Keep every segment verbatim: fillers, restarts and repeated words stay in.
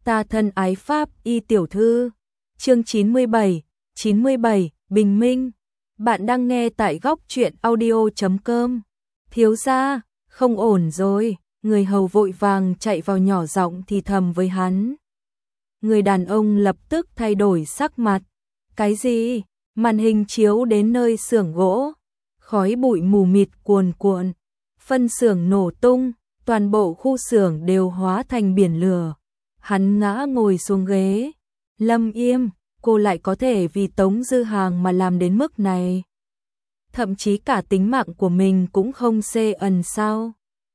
Ta thân ái Pháp y tiểu thư. Chương chín mươi bảy, chín mươi bảy, bình minh. Bạn đang nghe tại góc truyện audio chấm com. Thiếu gia, không ổn rồi, người hầu vội vàng chạy vào nhỏ giọng thì thầm với hắn. Người đàn ông lập tức thay đổi sắc mặt. Cái gì? Màn hình chiếu đến nơi xưởng gỗ. Khói bụi mù mịt cuồn cuộn. Phân xưởng nổ tung, toàn bộ khu xưởng đều hóa thành biển lửa. Hắn ngã ngồi xuống ghế. Lâm Yêm, cô lại có thể vì Tống Dư Hàng mà làm đến mức này. Thậm chí cả tính mạng của mình cũng không xê ẩn sao.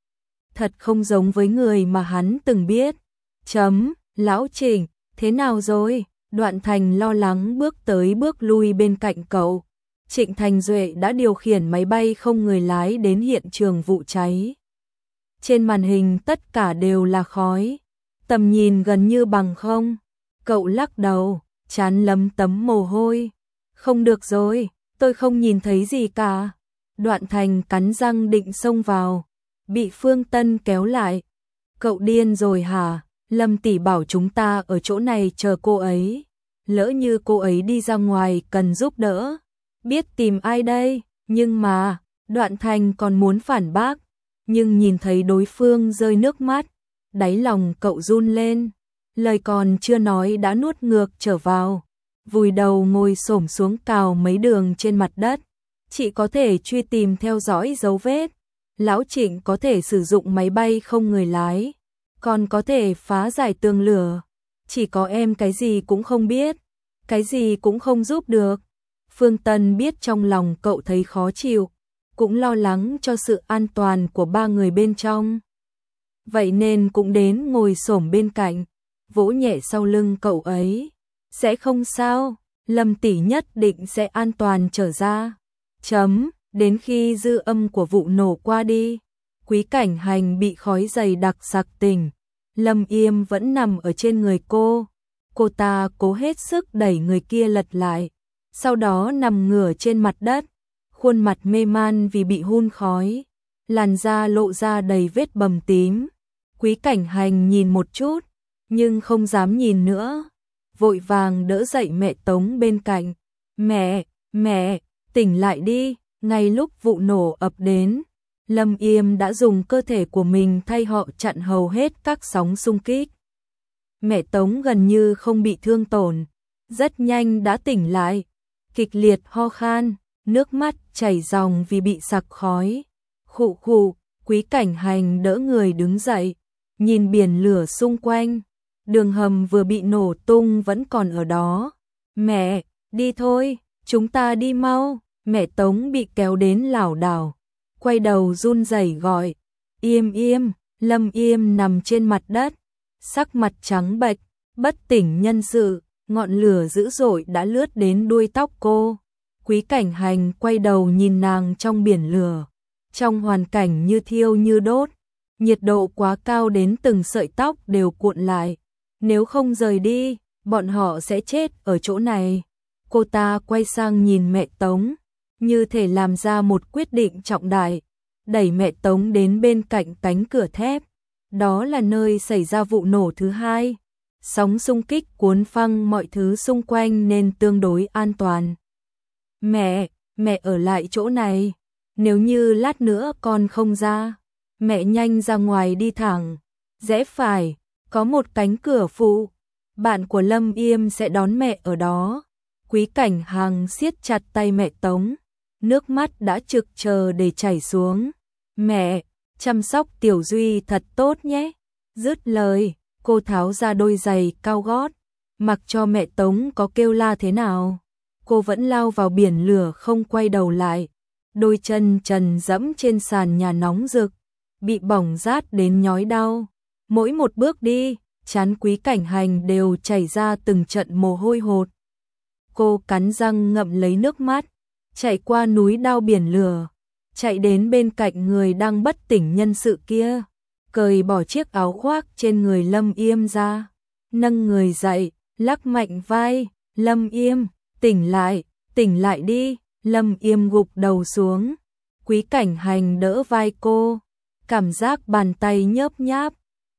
Thật không giống với người mà hắn từng biết. Chấm, lão Trịnh, thế nào rồi? Đoạn Thành lo lắng bước tới bước lui bên cạnh cậu. Trịnh Thành Duệ đã điều khiển máy bay không người lái đến hiện trường vụ cháy. Trên màn hình tất cả đều là khói. Tầm nhìn gần như bằng không. Cậu lắc đầu, trán lấm tấm mồ hôi. Không được rồi, tôi không nhìn thấy gì cả. Đoạn Thành cắn răng định xông vào. Bị Phương Tân kéo lại. Cậu điên rồi hả? Lâm tỷ bảo chúng ta ở chỗ này chờ cô ấy. Lỡ như cô ấy đi ra ngoài cần giúp đỡ. Biết tìm ai đây? Nhưng mà, Đoạn Thành còn muốn phản bác. Nhưng nhìn thấy đối phương rơi nước mắt. Đáy lòng cậu run lên. Lời còn chưa nói đã nuốt ngược trở vào. Vùi đầu ngồi xổm xuống cào mấy đường trên mặt đất. Chị có thể truy tìm theo dõi dấu vết. Lão Trịnh có thể sử dụng máy bay không người lái. Còn có thể phá giải tường lửa. Chỉ có em cái gì cũng không biết. Cái gì cũng không giúp được. Phương Tân biết trong lòng cậu thấy khó chịu. Cũng lo lắng cho sự an toàn của ba người bên trong. Vậy nên cũng đến ngồi xổm bên cạnh. Vỗ nhẹ sau lưng cậu ấy. Sẽ không sao. Lâm tỷ nhất định sẽ an toàn trở ra. Chấm. Đến khi dư âm của vụ nổ qua đi. Quý Cảnh Hành bị khói dày đặc sặc tỉnh. Lâm Yêm vẫn nằm ở trên người cô. Cô ta cố hết sức đẩy người kia lật lại. Sau đó nằm ngửa trên mặt đất. Khuôn mặt mê man vì bị hun khói. Làn da lộ ra đầy vết bầm tím. Quý Cảnh Hành nhìn một chút. Nhưng không dám nhìn nữa. Vội vàng đỡ dậy mẹ Tống bên cạnh. Mẹ, mẹ, tỉnh lại đi. Ngay lúc vụ nổ ập đến. Lâm Yêm đã dùng cơ thể của mình thay họ chặn hầu hết các sóng xung kích. Mẹ Tống gần như không bị thương tổn. Rất nhanh đã tỉnh lại. Kịch liệt ho khan. Nước mắt chảy ròng vì bị sặc khói. Khụ khụ, Quý Cảnh Hành đỡ người đứng dậy. Nhìn biển lửa xung quanh. Đường hầm vừa bị nổ tung vẫn còn ở đó. Mẹ, đi thôi, chúng ta đi mau. Mẹ Tống bị kéo đến lảo đảo. Quay đầu run rẩy gọi. Yêm Yêm, Lâm Yêm nằm trên mặt đất. Sắc mặt trắng bệch, bất tỉnh nhân sự. Ngọn lửa dữ dội đã lướt đến đuôi tóc cô. Quý Cảnh Hành quay đầu nhìn nàng trong biển lửa. Trong hoàn cảnh như thiêu như đốt. Nhiệt độ quá cao đến từng sợi tóc đều cuộn lại. Nếu không rời đi, bọn họ sẽ chết ở chỗ này. Cô ta quay sang nhìn mẹ Tống. Như thể làm ra một quyết định trọng đại. Đẩy mẹ Tống đến bên cạnh cánh cửa thép. Đó là nơi xảy ra vụ nổ thứ hai. Sóng xung kích cuốn phăng mọi thứ xung quanh nên tương đối an toàn. Mẹ, mẹ ở lại chỗ này. Nếu như lát nữa con không ra, mẹ nhanh ra ngoài đi thẳng. Rẽ phải, có một cánh cửa phụ. Bạn của Lâm Yêm sẽ đón mẹ ở đó. Quý Cảnh Hằng siết chặt tay mẹ Tống. Nước mắt đã trực chờ để chảy xuống. Mẹ, chăm sóc Tiểu Duy thật tốt nhé. Dứt lời, cô tháo ra đôi giày cao gót. Mặc cho mẹ Tống có kêu la thế nào. Cô vẫn lao vào biển lửa không quay đầu lại. Đôi chân trần dẫm trên sàn nhà nóng rực. Bị bỏng rát đến nhói đau. Mỗi một bước đi, trán Quý Cảnh Hành đều chảy ra từng trận mồ hôi hột. Cô cắn răng ngậm lấy nước mắt. Chạy qua núi đao biển lửa. Chạy đến bên cạnh người đang bất tỉnh nhân sự kia. Cởi bỏ chiếc áo khoác trên người Lâm Yêm ra. Nâng người dậy, lắc mạnh vai. Lâm Yêm, tỉnh lại, tỉnh lại đi. Lâm Yêm gục đầu xuống. Quý Cảnh Hành đỡ vai cô. Cảm giác bàn tay nhớp nháp.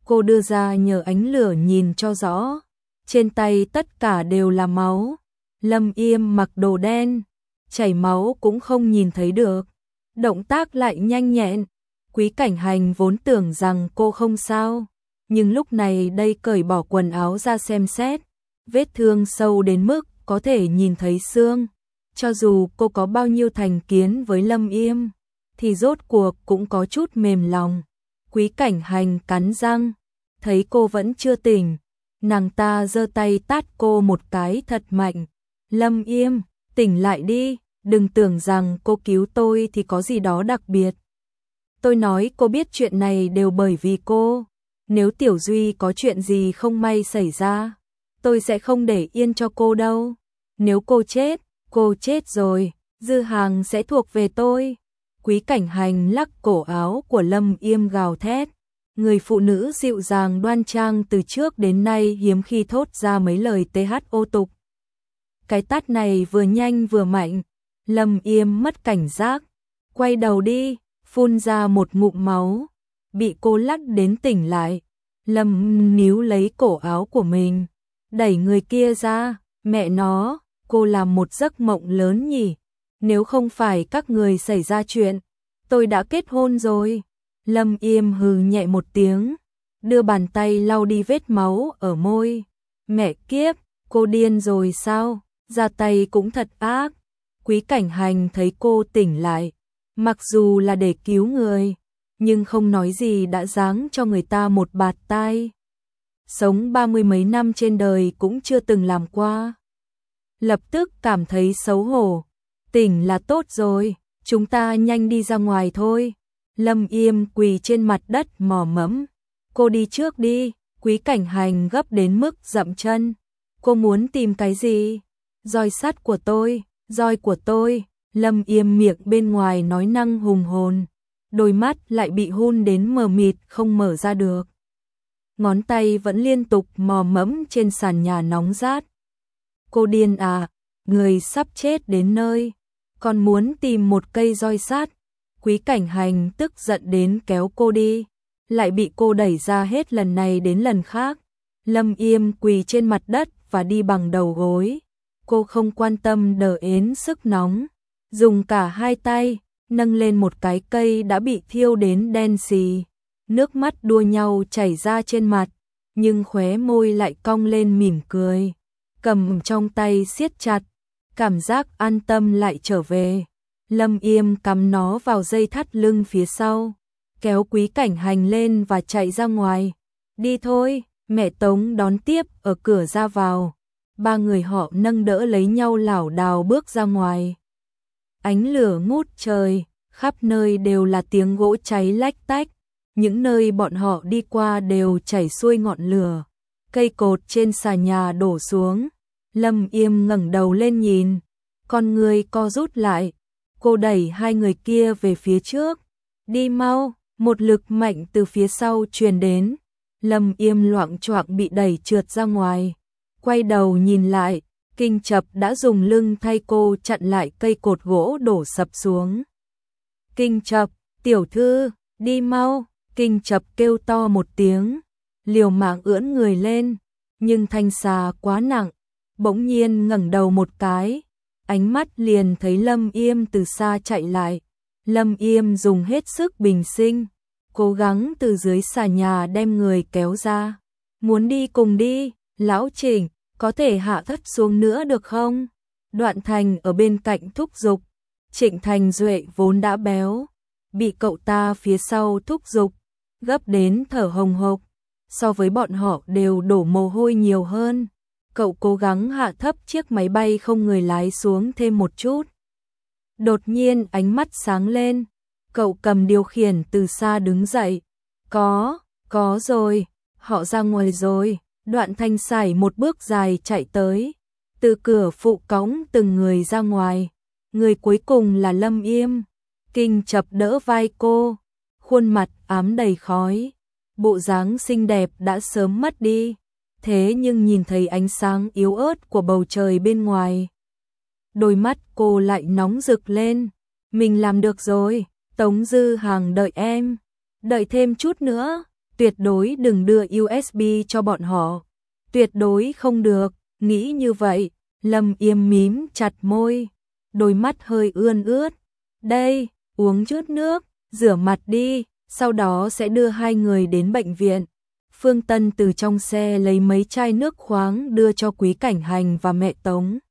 Cô đưa ra nhờ ánh lửa nhìn cho rõ. Trên tay tất cả đều là máu. Lâm Yêm mặc đồ đen, chảy máu cũng không nhìn thấy được. Động tác lại nhanh nhẹn. Quý Cảnh Hành vốn tưởng rằng cô không sao, nhưng lúc này đây cởi bỏ quần áo ra xem xét. Vết thương sâu đến mức có thể nhìn thấy xương. Cho dù cô có bao nhiêu thành kiến với Lâm Yêm, thì rốt cuộc cũng có chút mềm lòng. Quý Cảnh Hành cắn răng, thấy cô vẫn chưa tỉnh, nàng ta giơ tay tát cô một cái thật mạnh. Lâm Yêm, tỉnh lại đi, đừng tưởng rằng cô cứu tôi thì có gì đó đặc biệt. Tôi nói cô biết chuyện này đều bởi vì cô. Nếu Tiểu Duy có chuyện gì không may xảy ra, tôi sẽ không để yên cho cô đâu. Nếu cô chết, cô chết rồi, dư hàng sẽ thuộc về tôi. Quý Cảnh Hành lắc cổ áo của Lâm Yêm gào thét. Người phụ nữ dịu dàng đoan trang từ trước đến nay hiếm khi thốt ra mấy lời tê hát ô tục. Cái tát này vừa nhanh vừa mạnh, Lâm Yêm mất cảnh giác, quay đầu đi, phun ra một ngụm máu, bị cô lắc đến tỉnh lại. Lâm níu lấy cổ áo của mình, đẩy người kia ra. Mẹ nó, cô làm một giấc mộng lớn nhỉ? Nếu không phải các người xảy ra chuyện, tôi đã kết hôn rồi. Lâm Yêm hừ nhẹ một tiếng, đưa bàn tay lau đi vết máu ở môi. Mẹ kiếp, cô điên rồi sao? Ra tay cũng thật ác. Quý Cảnh Hành thấy cô tỉnh lại, mặc dù là để cứu người, nhưng không nói gì đã giáng cho người ta một bạt tai. Sống ba mươi mấy năm trên đời cũng chưa từng làm qua. Lập tức cảm thấy xấu hổ. Tỉnh là tốt rồi, chúng ta nhanh đi ra ngoài thôi. Lâm Yêm quỳ trên mặt đất mò mẫm. Cô đi trước đi. Quý Cảnh Hành gấp đến mức dậm chân. Cô muốn tìm cái gì? Roi sắt của tôi, roi của tôi. Lâm Yêm miệng bên ngoài nói năng hùng hồn, đôi mắt lại bị hun đến mờ mịt không mở ra được. Ngón tay vẫn liên tục mò mẫm trên sàn nhà nóng rát. Cô điên à, người sắp chết đến nơi, còn muốn tìm một cây roi sắt. Quý Cảnh Hành tức giận đến kéo cô đi, lại bị cô đẩy ra hết lần này đến lần khác. Lâm Yêm quỳ trên mặt đất và đi bằng đầu gối. Cô không quan tâm đờ ến sức nóng, dùng cả hai tay nâng lên một cái cây đã bị thiêu đến đen xì. Nước mắt đua nhau chảy ra trên mặt, nhưng khóe môi lại cong lên mỉm cười. Cầm trong tay siết chặt, cảm giác an tâm lại trở về. Lâm Yêm cắm nó vào dây thắt lưng phía sau, kéo Quý Cảnh Hành lên và chạy ra ngoài. Đi thôi, mẹ Tống đón tiếp ở cửa ra vào. Ba người họ nâng đỡ lấy nhau lảo đảo bước ra ngoài. Ánh lửa ngút trời, khắp nơi đều là tiếng gỗ cháy lách tách. Những nơi bọn họ đi qua đều chảy xuôi ngọn lửa. Cây cột trên xà nhà đổ xuống. Lâm Yêm ngẩng đầu lên nhìn, con người co rút lại. Cô đẩy hai người kia về phía trước. Đi mau, một lực mạnh từ phía sau truyền đến. Lâm Yêm loạng choạng bị đẩy trượt ra ngoài. Quay đầu nhìn lại, Kinh Chập đã dùng lưng thay cô chặn lại cây cột gỗ đổ sập xuống. Kinh Chập, tiểu thư, đi mau. Kinh Chập kêu to một tiếng, liều mạng ưỡn người lên, nhưng thanh xà quá nặng, bỗng nhiên ngẩng đầu một cái, ánh mắt liền thấy Lâm Yêm từ xa chạy lại. Lâm Yêm dùng hết sức bình sinh, cố gắng từ dưới xà nhà đem người kéo ra. Muốn đi cùng đi, lão Trịnh, có thể hạ thấp xuống nữa được không? Đoạn Thành ở bên cạnh thúc giục. Trịnh Thành Duệ vốn đã béo, bị cậu ta phía sau thúc giục, gấp đến thở hồng hộc. So với bọn họ đều đổ mồ hôi nhiều hơn. Cậu cố gắng hạ thấp chiếc máy bay không người lái xuống thêm một chút. Đột nhiên ánh mắt sáng lên, cậu cầm điều khiển từ xa đứng dậy. Có, có rồi, họ ra ngoài rồi. Đoạn Thanh sải một bước dài chạy tới, từ cửa phụ cõng từng người ra ngoài. Người cuối cùng là Lâm Yêm. Kinh Chập đỡ vai cô, khuôn mặt ám đầy khói, bộ dáng xinh đẹp đã sớm mất đi. Thế nhưng nhìn thấy ánh sáng yếu ớt của bầu trời bên ngoài, đôi mắt cô lại nóng rực lên. Mình làm được rồi, Tống Dư Hàng đợi em, đợi thêm chút nữa. tuyệt đối đừng đưa u ét bê cho bọn họ. Tuyệt đối không được, nghĩ như vậy, Lâm Yêm mím chặt môi, đôi mắt hơi ươn ướt. Đây, uống chút nước, rửa mặt đi, sau đó sẽ đưa hai người đến bệnh viện. Phương Tân từ trong xe lấy mấy chai nước khoáng đưa cho Quý Cảnh Hành và mẹ Tống.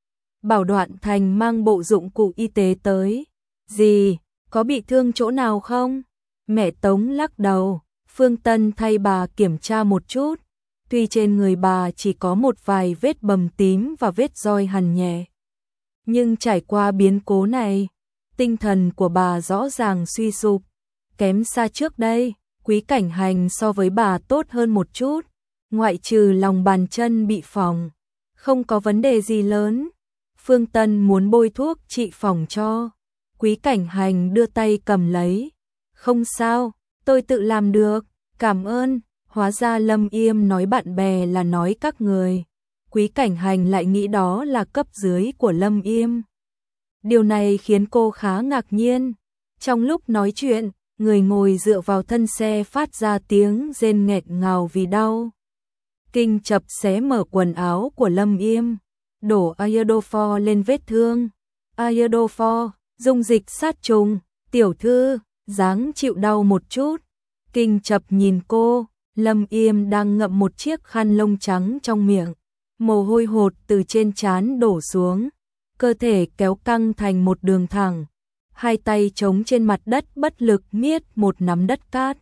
Bảo Đoạn Thành mang bộ dụng cụ y tế tới. Gì, có bị thương chỗ nào không? Mẹ Tống lắc đầu. Phương Tân thay bà kiểm tra một chút. Tuy trên người bà chỉ có một vài vết bầm tím và vết roi hằn nhẹ, nhưng trải qua biến cố này, tinh thần của bà rõ ràng suy sụp, kém xa trước đây. Quý Cảnh Hành so với bà tốt hơn một chút, ngoại trừ lòng bàn chân bị phỏng, không có vấn đề gì lớn. Phương Tân muốn bôi thuốc trị phỏng cho. Quý Cảnh Hành đưa tay cầm lấy. Không sao, tôi tự làm được, cảm ơn. Hóa ra Lâm Yêm nói bạn bè là nói các người. Quý Cảnh Hành lại nghĩ đó là cấp dưới của Lâm Yêm. Điều này khiến cô khá ngạc nhiên. Trong lúc nói chuyện, người ngồi dựa vào thân xe phát ra tiếng rên nghẹt ngào vì đau. Kinh Chập xé mở quần áo của Lâm Yêm, đổ iodofor lên vết thương. Iodofor, dung dịch sát trùng. Tiểu thư, dáng chịu đau một chút. Kinh Chập nhìn cô. Lâm Yêm đang ngậm một chiếc khăn lông trắng trong miệng, mồ hôi hột từ trên trán đổ xuống, cơ thể kéo căng thành một đường thẳng, hai tay chống trên mặt đất bất lực miết một nắm đất cát.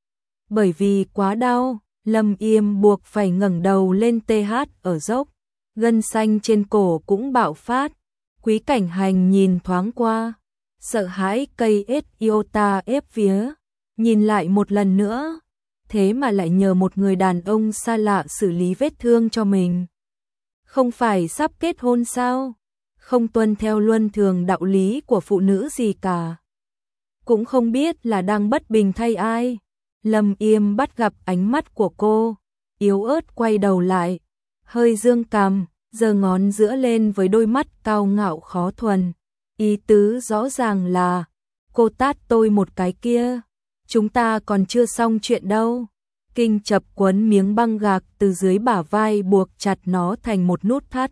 Bởi vì quá đau, Lâm Yêm buộc phải ngẩng đầu lên tê hát ở dốc, gân xanh trên cổ cũng bạo phát. Quý Cảnh Hành nhìn thoáng qua, sợ hãi cây ết iota ép vía, nhìn lại một lần nữa. Thế mà lại nhờ một người đàn ông xa lạ xử lý vết thương cho mình. Không phải sắp kết hôn sao? Không tuân theo luân thường đạo lý của phụ nữ gì cả. Cũng không biết là đang bất bình thay ai. Lâm Yêm bắt gặp ánh mắt của cô, yếu ớt quay đầu lại, hơi dương cằm, giơ ngón giữa lên với đôi mắt cao ngạo khó thuần. Ý tứ rõ ràng là, cô tát tôi một cái kia. Chúng ta còn chưa xong chuyện đâu. Kinh Chập quấn miếng băng gạc từ dưới bả vai buộc chặt nó thành một nút thắt.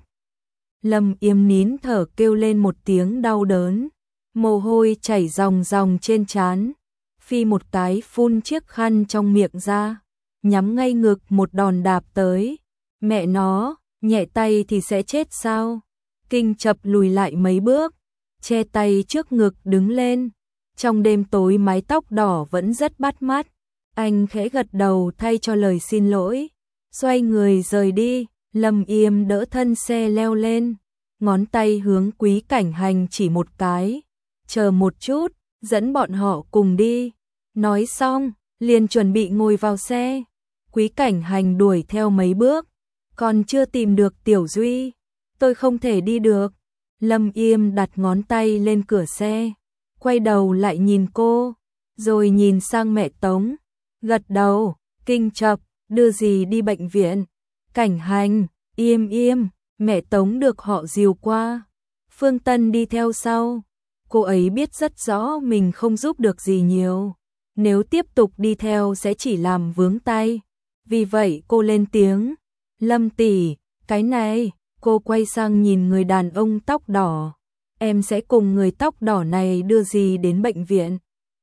Lâm Yêm nín thở kêu lên một tiếng đau đớn, mồ hôi chảy ròng ròng trên trán, phi một cái phun chiếc khăn trong miệng ra, nhắm ngay ngực một đòn đạp tới. Mẹ nó, nhẹ tay thì sẽ chết sao? Kinh Chập lùi lại mấy bước, che tay trước ngực đứng lên. Trong đêm tối mái tóc đỏ vẫn rất bắt mắt. Anh khẽ gật đầu thay cho lời xin lỗi, xoay người rời đi. Lâm Yêm đỡ thân xe leo lên, ngón tay hướng Quý Cảnh Hành chỉ một cái. Chờ một chút, dẫn bọn họ cùng đi. Nói xong, liền chuẩn bị ngồi vào xe. Quý Cảnh Hành đuổi theo mấy bước. Còn chưa tìm được Tiểu Duy, tôi không thể đi được. Lâm Yêm đặt ngón tay lên cửa xe, quay đầu lại nhìn cô, rồi nhìn sang mẹ Tống, gật đầu. Kinh Chập, đưa gì đi bệnh viện? Cảnh Hành, Yêm Yêm, mẹ Tống được họ dìu qua. Phương Tân đi theo sau. Cô ấy biết rất rõ mình không giúp được gì nhiều, nếu tiếp tục đi theo sẽ chỉ làm vướng tay. Vì vậy cô lên tiếng, Lâm tỷ, cái này. Cô quay sang nhìn người đàn ông tóc đỏ. Em sẽ cùng người tóc đỏ này đưa gì đến bệnh viện.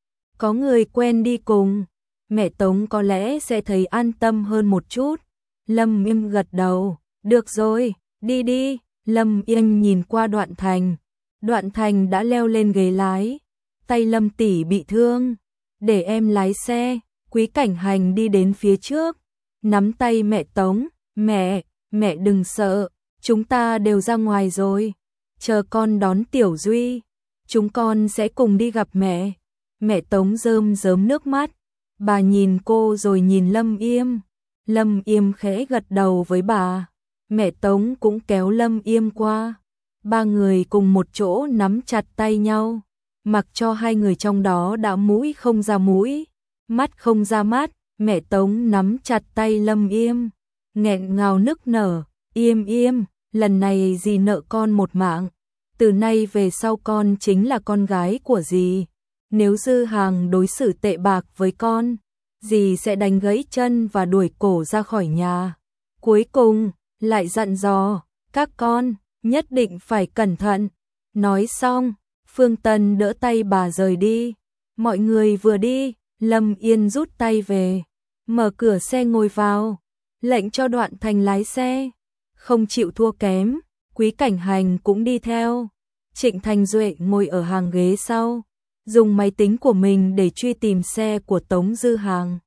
Có người quen đi cùng, mẹ Tống có lẽ sẽ thấy an tâm hơn một chút. Lâm Yêm gật đầu, được rồi, đi đi. Lâm Yêm nhìn qua Đoạn Thành. Đoạn Thành đã leo lên ghế lái. Tay Lâm tỷ bị thương, để em lái xe. Quý Cảnh Hành đi đến phía trước, nắm tay mẹ Tống. Mẹ, mẹ đừng sợ, chúng ta đều ra ngoài rồi, chờ con đón Tiểu Duy, chúng con sẽ cùng đi gặp mẹ. Mẹ Tống rơm rớm nước mắt, bà nhìn cô rồi nhìn Lâm Yêm. Lâm Yêm khẽ gật đầu với bà, mẹ Tống cũng kéo Lâm Yêm qua. Ba người cùng một chỗ nắm chặt tay nhau, mặc cho hai người trong đó đã mũi không ra mũi, mắt không ra mắt. Mẹ Tống nắm chặt tay Lâm Yêm, nghẹn ngào nức nở, Yêm Yêm, lần này dì nợ con một mạng, từ nay về sau con chính là con gái của dì. Nếu Dư Hàng đối xử tệ bạc với con, dì sẽ đánh gãy chân và đuổi cổ ra khỏi nhà. Cuối cùng, lại dặn dò, các con, nhất định phải cẩn thận. Nói xong, Phương Tân đỡ tay bà rời đi. Mọi người vừa đi, Lâm Yên rút tay về, mở cửa xe ngồi vào, lệnh cho Đoạn Thành lái xe. Không chịu thua kém, Quý Cảnh Hành cũng đi theo. Trịnh Thành Duệ ngồi ở hàng ghế sau, dùng máy tính của mình để truy tìm xe của Tống Dư Hàng.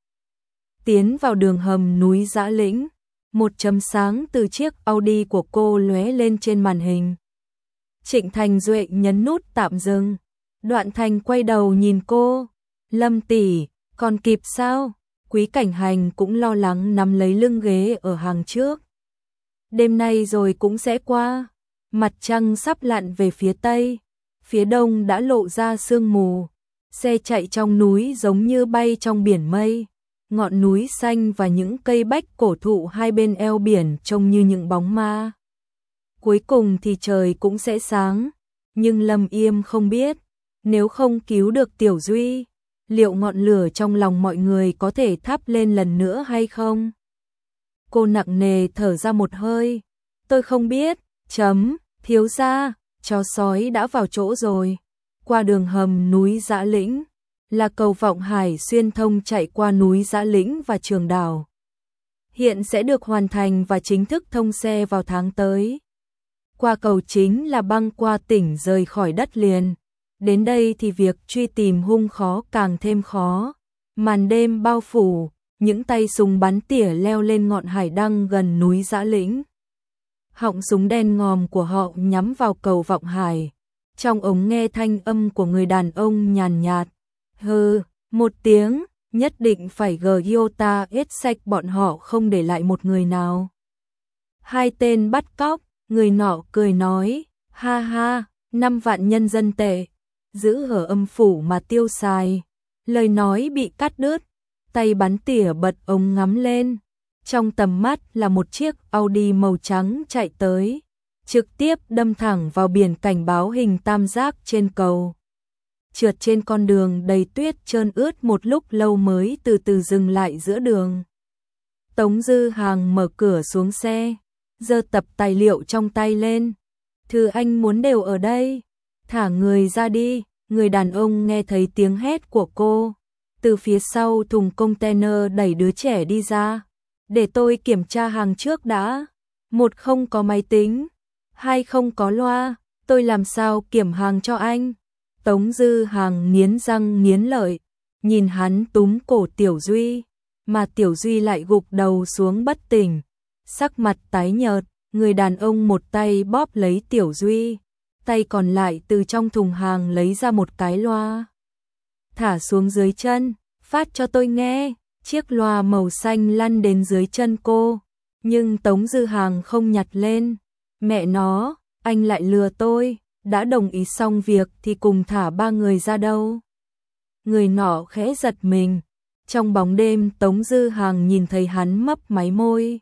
Tiến vào đường hầm núi Dã Lĩnh, một chấm sáng từ chiếc Audi của cô lóe lên trên màn hình. Trịnh Thành Duệ nhấn nút tạm dừng. Đoạn Thành quay đầu nhìn cô. Lâm tỷ, còn kịp sao? Quý Cảnh Hành cũng lo lắng nắm lấy lưng ghế ở hàng trước. Đêm nay rồi cũng sẽ qua. Mặt trăng sắp lặn về phía tây, phía đông đã lộ ra sương mù. Xe chạy trong núi giống như bay trong biển mây. Ngọn núi xanh và những cây bách cổ thụ hai bên eo biển trông như những bóng ma. Cuối cùng thì trời cũng sẽ sáng, nhưng Lâm Yêm không biết, nếu không cứu được Tiểu Duy, liệu ngọn lửa trong lòng mọi người có thể thắp lên lần nữa hay không? Cô nặng nề thở ra một hơi, tôi không biết, chấm, thiếu gia, chó sói đã vào chỗ rồi. Qua đường hầm núi Dã Lĩnh, là cầu Vọng Hải xuyên thông chạy qua núi Dã Lĩnh và Trường Đảo. Hiện sẽ được hoàn thành và chính thức thông xe vào tháng tới. Qua cầu chính là băng qua tỉnh rời khỏi đất liền. Đến đây thì việc truy tìm hung khó càng thêm khó. Màn đêm bao phủ, những tay súng bắn tỉa leo lên ngọn hải đăng gần núi Dã Lĩnh. Họng súng đen ngòm của họ nhắm vào cầu Vọng Hải. Trong ống nghe thanh âm của người đàn ông nhàn nhạt. Hừ, một tiếng, nhất định phải Gyota hết sạch bọn họ không để lại một người nào. Hai tên bắt cóc, người nọ cười nói, ha ha, năm vạn nhân dân tệ, giữ ở âm phủ mà tiêu xài. Lời nói bị cắt đứt, tay bắn tỉa bật ống ngắm lên. Trong tầm mắt là một chiếc Audi màu trắng chạy tới, trực tiếp đâm thẳng vào biển cảnh báo hình tam giác trên cầu. Trượt trên con đường đầy tuyết trơn ướt một lúc lâu mới từ từ dừng lại giữa đường. Tống Dư Hàng mở cửa xuống xe, giơ tập tài liệu trong tay lên. Thư anh muốn đều ở đây, thả người ra đi. Người đàn ông nghe thấy tiếng hét của cô, từ phía sau thùng container đẩy đứa trẻ đi ra. Để tôi kiểm tra hàng trước đã. Một, không có máy tính. Hai, không có loa. Tôi làm sao kiểm hàng cho anh? Tống Dư Hàng nghiến răng nghiến lợi, nhìn hắn túm cổ Tiểu Duy, mà Tiểu Duy lại gục đầu xuống bất tỉnh, sắc mặt tái nhợt. Người đàn ông một tay bóp lấy Tiểu Duy, tay còn lại từ trong thùng hàng lấy ra một cái loa, thả xuống dưới chân, phát cho tôi nghe. Chiếc loa màu xanh lăn đến dưới chân cô, nhưng Tống Dư Hàng không nhặt lên. Mẹ nó, anh lại lừa tôi, đã đồng ý xong việc thì cùng thả ba người ra đâu. Người nọ khẽ giật mình, trong bóng đêm Tống Dư Hàng nhìn thấy hắn mấp máy môi,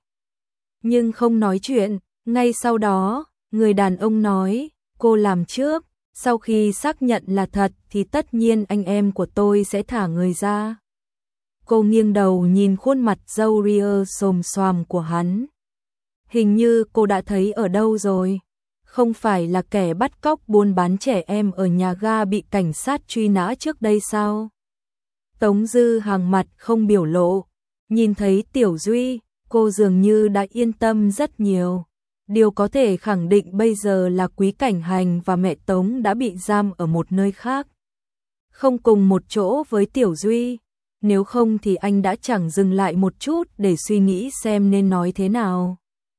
nhưng không nói chuyện. Ngay sau đó, người đàn ông nói, cô làm trước, sau khi xác nhận là thật thì tất nhiên anh em của tôi sẽ thả người ra. Cô nghiêng đầu nhìn khuôn mặt râu ria xồm xoàm của hắn. Hình như cô đã thấy ở đâu rồi. Không phải là kẻ bắt cóc buôn bán trẻ em ở nhà ga bị cảnh sát truy nã trước đây sao? Tống Dư Hàng mặt không biểu lộ. Nhìn thấy Tiểu Duy, cô dường như đã yên tâm rất nhiều. Điều có thể khẳng định bây giờ là Quý Cảnh Hành và mẹ Tống đã bị giam ở một nơi khác, không cùng một chỗ với Tiểu Duy. Nếu không thì anh đã chẳng dừng lại một chút để suy nghĩ xem nên nói thế nào.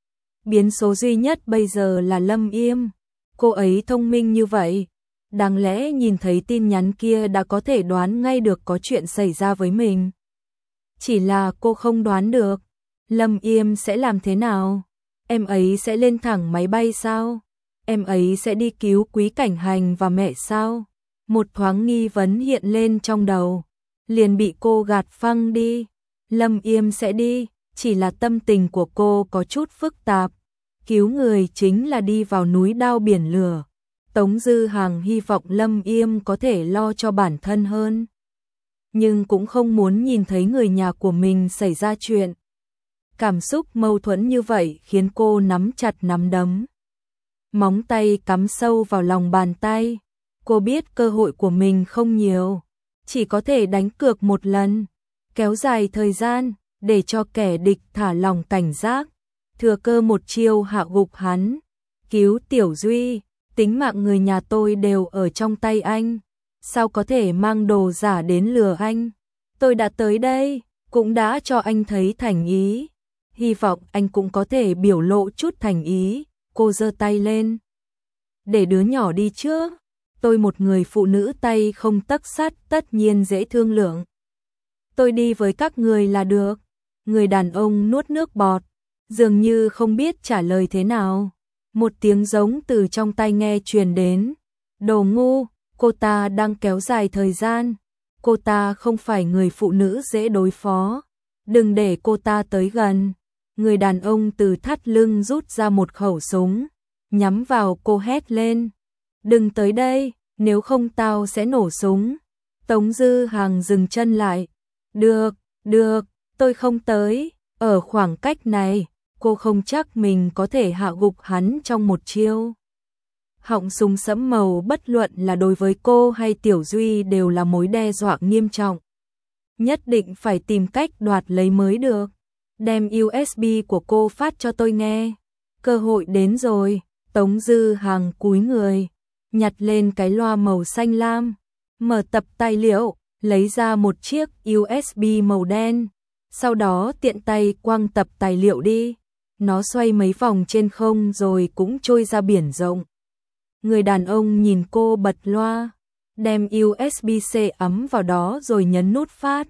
Biến số duy nhất bây giờ là Lâm Yêm. Cô ấy thông minh như vậy, đáng lẽ nhìn thấy tin nhắn kia đã có thể đoán ngay được có chuyện xảy ra với mình. Chỉ là cô không đoán được Lâm Yêm sẽ làm thế nào. Em ấy sẽ lên thẳng máy bay sao? Em ấy sẽ đi cứu Quý Cảnh Hành và mẹ sao? Một thoáng nghi vấn hiện lên trong đầu, liền bị cô gạt phăng đi. Lâm Yêm sẽ đi, chỉ là tâm tình của cô có chút phức tạp. Cứu người chính là đi vào núi đao biển lửa. Tống Dư Hàng hy vọng Lâm Yêm có thể lo cho bản thân hơn. nhưng cũng không muốn nhìn thấy người nhà của mình xảy ra chuyện. Cảm xúc mâu thuẫn như vậy khiến cô nắm chặt nắm đấm. Móng tay cắm sâu vào lòng bàn tay. Cô biết cơ hội của mình không nhiều, chỉ có thể đánh cược một lần, kéo dài thời gian, để cho kẻ địch thả lòng cảnh giác, thừa cơ một chiêu hạ gục hắn. Cứu Tiểu Duy, tính mạng người nhà tôi đều ở trong tay anh, sao có thể mang đồ giả đến lừa anh? Tôi đã tới đây, cũng đã cho anh thấy thành ý, hy vọng anh cũng có thể biểu lộ chút thành ý. Cô giơ tay lên, để đứa nhỏ đi trước. Tôi một người phụ nữ tay không tấc sắt tất nhiên dễ thương lượng. Tôi đi với các người là được. Người đàn ông nuốt nước bọt, dường như không biết trả lời thế nào. Một tiếng giống từ trong tai nghe truyền đến. Đồ ngu, cô ta đang kéo dài thời gian. Cô ta không phải người phụ nữ dễ đối phó. Đừng để cô ta tới gần. Người đàn ông từ thắt lưng rút ra một khẩu súng, nhắm vào cô hét lên. Đừng tới đây, nếu không tao sẽ nổ súng. Tống Dư Hàng dừng chân lại. Được, được, tôi không tới. Ở khoảng cách này, cô không chắc mình có thể hạ gục hắn trong một chiêu. Họng súng sẫm màu bất luận là đối với cô hay Tiểu Duy đều là mối đe dọa nghiêm trọng. Nhất định phải tìm cách đoạt lấy mới được. Đem u ét bê của cô phát cho tôi nghe. Cơ hội đến rồi. Tống Dư Hàng cúi người, nhặt lên cái loa màu xanh lam, mở tập tài liệu, lấy ra một chiếc u ét bê màu đen, sau đó tiện tay quăng tập tài liệu đi. Nó xoay mấy vòng trên không rồi cũng trôi ra biển rộng. Người đàn ông nhìn cô bật loa, đem u ét bê-C ấm vào đó rồi nhấn nút phát.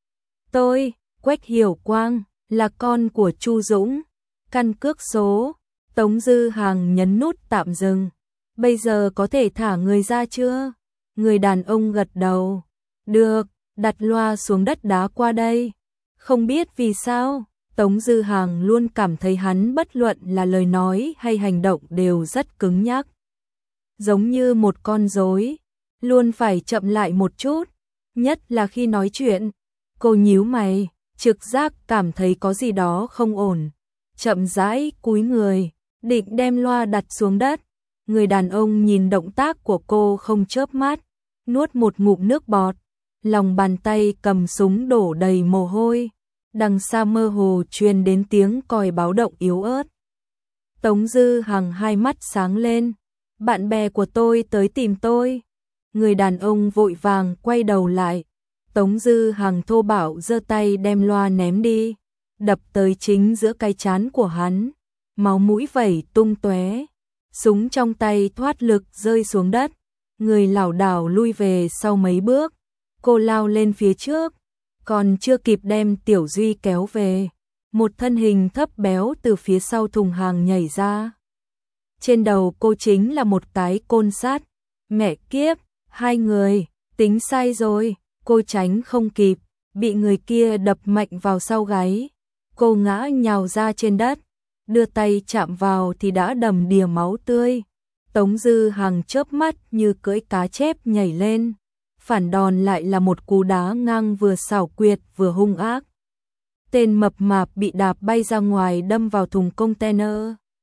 Tôi, Quách Hiểu Quang, là con của Chu Dũng. Căn cước số. Tống Dư Hàng nhấn nút tạm dừng. Bây giờ có thể thả người ra chưa? Người đàn ông gật đầu. Được, đặt loa xuống đất đá qua đây. Không biết vì sao, Tống Dư Hàng luôn cảm thấy hắn bất luận là lời nói hay hành động đều rất cứng nhắc. Giống như một con rối, luôn phải chậm lại một chút, nhất là khi nói chuyện. Cô nhíu mày, trực giác cảm thấy có gì đó không ổn. Chậm rãi cúi người, định đem loa đặt xuống đất. Người đàn ông nhìn động tác của cô không chớp mắt, nuốt một ngụm nước bọt, lòng bàn tay cầm súng đổ đầy mồ hôi. Đằng xa mơ hồ truyền đến tiếng còi báo động yếu ớt. Tống Dư Hằng hai mắt sáng lên. Bạn bè của tôi tới tìm tôi. Người đàn ông vội vàng quay đầu lại. Tống Dư Hằng thô bạo giơ tay đem loa ném đi, đập tới chính giữa cái trán của hắn. Máu mũi vẩy tung tóe. Súng trong tay thoát lực rơi xuống đất. Người lảo đảo lui về sau mấy bước. Cô lao lên phía trước, còn chưa kịp đem Tiểu Duy kéo về, một thân hình thấp béo từ phía sau thùng hàng nhảy ra. Trên đầu cô chính là một cái côn sắt. Mẹ kiếp, hai người, tính sai rồi. Cô tránh không kịp, bị người kia đập mạnh vào sau gáy. Cô ngã nhào ra trên đất, đưa tay chạm vào thì đã đầm đìa máu tươi. Tống Dư Hằng chớp mắt như cưỡi cá chép nhảy lên. Phản đòn lại là một cú đá ngang vừa xảo quyệt vừa hung ác. Tên mập mạp bị đạp bay ra ngoài đâm vào thùng container.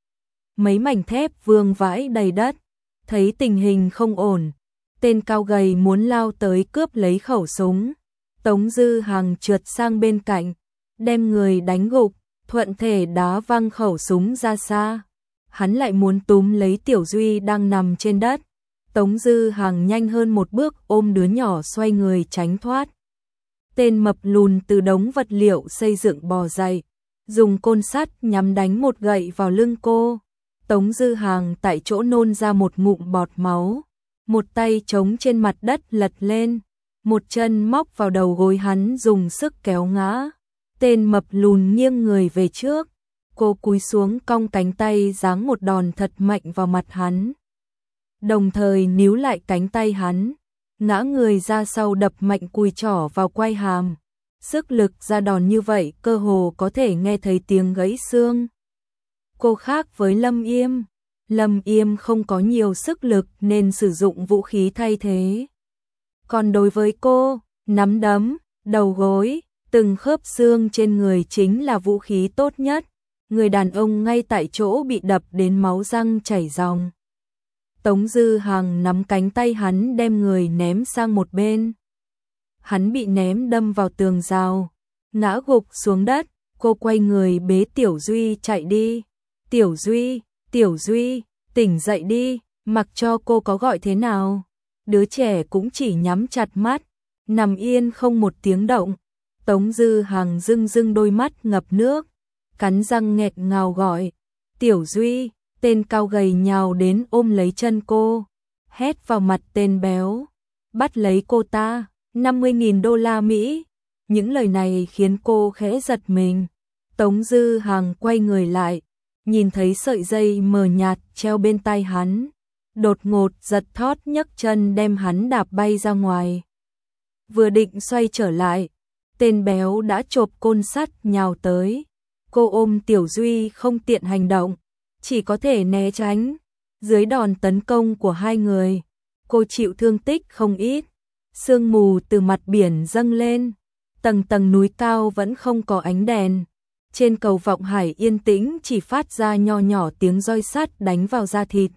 Mấy mảnh thép vương vãi đầy đất. Thấy tình hình không ổn, tên cao gầy muốn lao tới cướp lấy khẩu súng. Tống Dư Hằng trượt sang bên cạnh, đem người đánh gục, thuận thể đá văng khẩu súng ra xa. Hắn lại muốn túm lấy Tiểu Duy đang nằm trên đất. Tống Dư Hằng nhanh hơn một bước ôm đứa nhỏ xoay người tránh thoát. Tên mập lùn từ đống vật liệu xây dựng bò dậy, dùng côn sắt nhắm đánh một gậy vào lưng cô. Tống Dư Hằng tại chỗ nôn ra một ngụm bọt máu, một tay chống trên mặt đất lật lên, một chân móc vào đầu gối hắn dùng sức kéo ngã. Tên mập lùn nghiêng người về trước, cô cúi xuống cong cánh tay giáng một đòn thật mạnh vào mặt hắn. Đồng thời níu lại cánh tay hắn, ngã người ra sau đập mạnh cùi trỏ vào quai hàm. Sức lực ra đòn như vậy cơ hồ có thể nghe thấy tiếng gãy xương. Cô khác với Lâm Yêm, Lâm Yêm không có nhiều sức lực nên sử dụng vũ khí thay thế. Còn đối với cô, nắm đấm, đầu gối, từng khớp xương trên người chính là vũ khí tốt nhất. Người đàn ông ngay tại chỗ bị đập đến máu răng chảy ròng. Tống Dư Hằng nắm cánh tay hắn đem người ném sang một bên. Hắn bị ném đâm vào tường rào, ngã gục xuống đất. Cô quay người bế Tiểu Duy chạy đi. Tiểu Duy, Tiểu Duy, tỉnh dậy đi, mặc cho cô có gọi thế nào. Đứa trẻ cũng chỉ nhắm chặt mắt, nằm yên không một tiếng động. Tống Dư Hằng rưng rưng đôi mắt ngập nước, cắn răng nghẹt ngào gọi. Tiểu Duy, tên cao gầy nhào đến ôm lấy chân cô, hét vào mặt tên béo. Bắt lấy cô ta, năm mươi nghìn đô la Mỹ. Những lời này khiến cô khẽ giật mình. Tống Dư Hằng quay người lại, nhìn thấy sợi dây mờ nhạt treo bên tai hắn. Đột ngột giật thót nhấc chân đem hắn đạp bay ra ngoài. Vừa định xoay trở lại, tên béo đã chộp côn sắt nhào tới. Cô ôm Tiểu Duy không tiện hành động, chỉ có thể né tránh. Dưới đòn tấn công của hai người, cô chịu thương tích không ít. Sương mù từ mặt biển dâng lên, tầng tầng núi cao vẫn không có ánh đèn. Trên cầu Vọng Hải yên tĩnh chỉ phát ra nho nhỏ tiếng roi sắt đánh vào da thịt.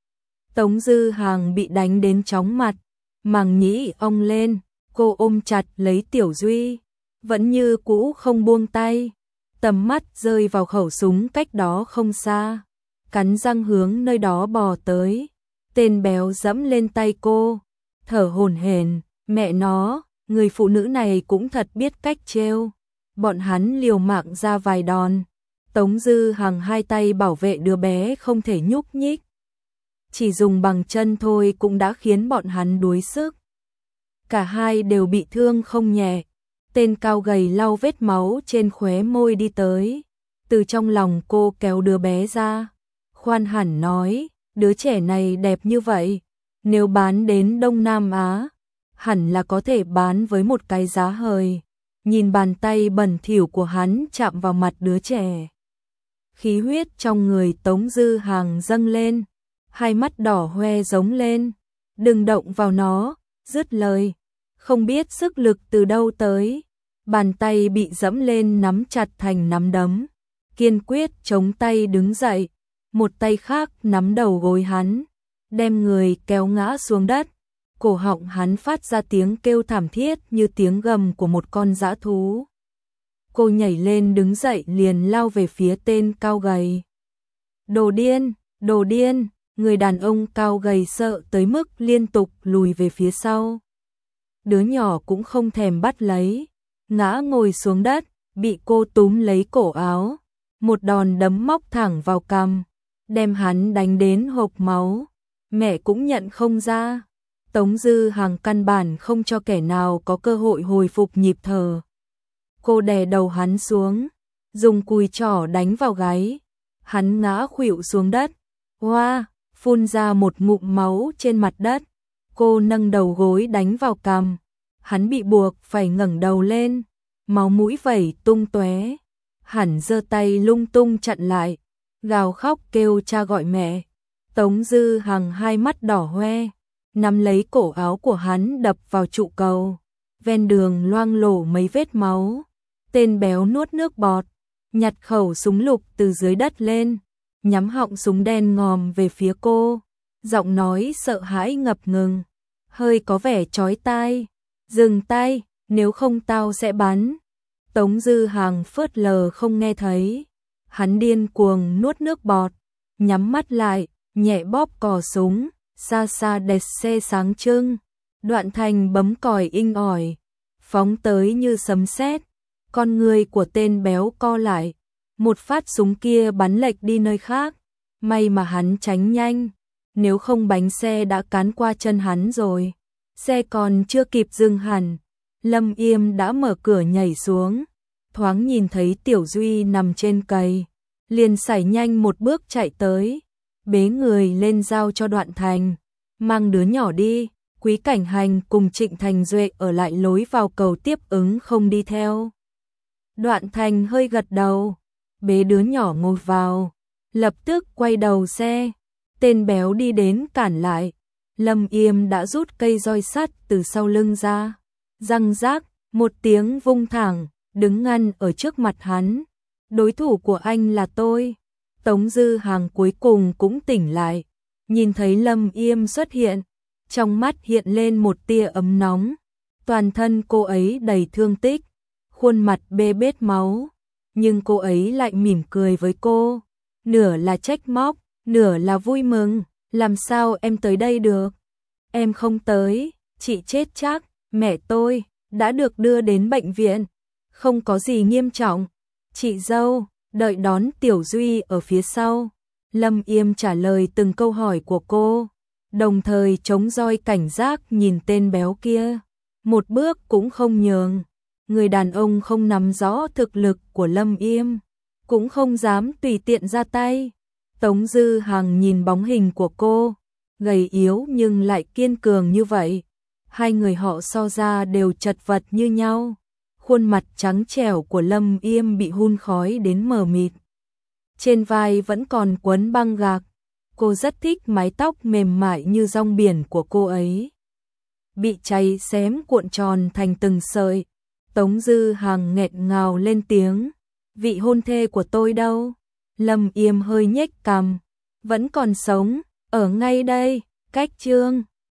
Tống Dư Hằng bị đánh đến chóng mặt, màng nhĩ ong lên, cô ôm chặt lấy Tiểu Duy, vẫn như cũ không buông tay. Tầm mắt rơi vào khẩu súng cách đó không xa, cắn răng hướng nơi đó bò tới. Tên béo dẫm lên tay cô, thở hổn hển, mẹ nó, người phụ nữ này cũng thật biết cách trêu. Bọn hắn liều mạng ra vài đòn. Tống Dư Hằng hai tay bảo vệ đứa bé không thể nhúc nhích. Chỉ dùng bằng chân thôi cũng đã khiến bọn hắn đuối sức. Cả hai đều bị thương không nhẹ. Tên cao gầy lau vết máu trên khóe môi đi tới. Từ trong lòng cô kéo đứa bé ra. Khoan hẳn nói, đứa trẻ này đẹp như vậy, nếu bán đến Đông Nam Á, hẳn là có thể bán với một cái giá hời. Nhìn bàn tay bẩn thỉu của hắn chạm vào mặt đứa trẻ. Khí huyết trong người Tống Dư Hằng dâng lên, hai mắt đỏ hoe giống lên. Đừng động vào nó, dứt lời. Không biết sức lực từ đâu tới, bàn tay bị dẫm lên nắm chặt thành nắm đấm. Kiên quyết chống tay đứng dậy, một tay khác nắm đầu gối hắn, đem người kéo ngã xuống đất. Cổ họng hắn phát ra tiếng kêu thảm thiết như tiếng gầm của một con dã thú. Cô nhảy lên đứng dậy liền lao về phía tên cao gầy. Đồ điên, đồ điên, người đàn ông cao gầy sợ tới mức liên tục lùi về phía sau. Đứa nhỏ cũng không thèm bắt lấy, ngã ngồi xuống đất, bị cô túm lấy cổ áo, một đòn đấm móc thẳng vào cằm, đem hắn đánh đến hộc máu. Mẹ cũng nhận không ra. Tống Dư Hằng căn bản không cho kẻ nào có cơ hội hồi phục nhịp thở. Cô đè đầu hắn xuống, dùng cùi trỏ đánh vào gáy. Hắn ngã khuỵu xuống đất. Hoa, phun ra một ngụm máu trên mặt đất. Cô nâng đầu gối đánh vào cằm. Hắn bị buộc phải ngẩng đầu lên, máu mũi vẩy tung tóe. Hắn giơ tay lung tung chặn lại, gào khóc kêu cha gọi mẹ. Tống Dư Hằng hai mắt đỏ hoe, nắm lấy cổ áo của hắn đập vào trụ cầu. Ven đường loang lổ mấy vết máu. Tên béo nuốt nước bọt, nhặt khẩu súng lục từ dưới đất lên, nhắm họng súng đen ngòm về phía cô. Giọng nói sợ hãi ngập ngừng, hơi có vẻ chói tai. Dừng tay, nếu không tao sẽ bắn. Tống Dư Hằng phớt lờ không nghe thấy. Hắn điên cuồng nuốt nước bọt, nhắm mắt lại, nhẹ bóp cò súng. Xa xa đệt xe sáng trưng, Đoạn Thành bấm còi inh ỏi, phóng tới như sấm sét. Con người của tên béo co lại, một phát súng kia bắn lệch đi nơi khác. May mà hắn tránh nhanh, nếu không bánh xe đã cán qua chân hắn rồi. Xe còn chưa kịp dừng hẳn, Lâm Yêm đã mở cửa nhảy xuống, thoáng nhìn thấy Tiểu Duy nằm trên cày, liền sải nhanh một bước chạy tới, bế người lên giao cho Đoạn Thành, mang đứa nhỏ đi. Quý Cảnh Hành cùng Trịnh Thành Duệ ở lại lối vào cầu tiếp ứng không đi theo. Đoạn Thành hơi gật đầu, bế đứa nhỏ ngồi vào, lập tức quay đầu xe. Tên béo đi đến cản lại, Lâm Yêm đã rút cây roi sắt từ sau lưng ra, Răng rác, một tiếng vung thẳng, đứng ngăn ở trước mặt hắn. Đối thủ của anh là tôi. Tống Dư Hàng cuối cùng cũng tỉnh lại, nhìn thấy Lâm Yêm xuất hiện, trong mắt hiện lên một tia ấm nóng. Toàn thân cô ấy đầy thương tích, khuôn mặt bê bết máu, nhưng cô ấy lại mỉm cười với cô, nửa là trách móc, nửa là vui mừng. Làm sao em tới đây được? Em không tới, chị chết chắc, mẹ tôi đã được đưa đến bệnh viện, không có gì nghiêm trọng. Chị dâu, đợi đón Tiểu Duy ở phía sau. Lâm Yêm trả lời từng câu hỏi của cô, đồng thời chống roi cảnh giác nhìn tên béo kia, một bước cũng không nhường. Người đàn ông không nắm rõ thực lực của Lâm Yêm, cũng không dám tùy tiện ra tay. Tống Dư Hàng nhìn bóng hình của cô, gầy yếu nhưng lại kiên cường như vậy. Hai người họ so ra đều chật vật như nhau. Khuôn mặt trắng trẻo của Lâm Yêm bị hun khói đến mờ mịt. Trên vai vẫn còn quấn băng gạc. Cô rất thích mái tóc mềm mại như rong biển của cô ấy, bị cháy xém cuộn tròn thành từng sợi. Tống Dư Hàng nghẹn ngào lên tiếng, vị hôn thê của tôi đâu? Lâm Yêm hơi nhếch cằm, vẫn còn sống, ở ngay đây, cách Trương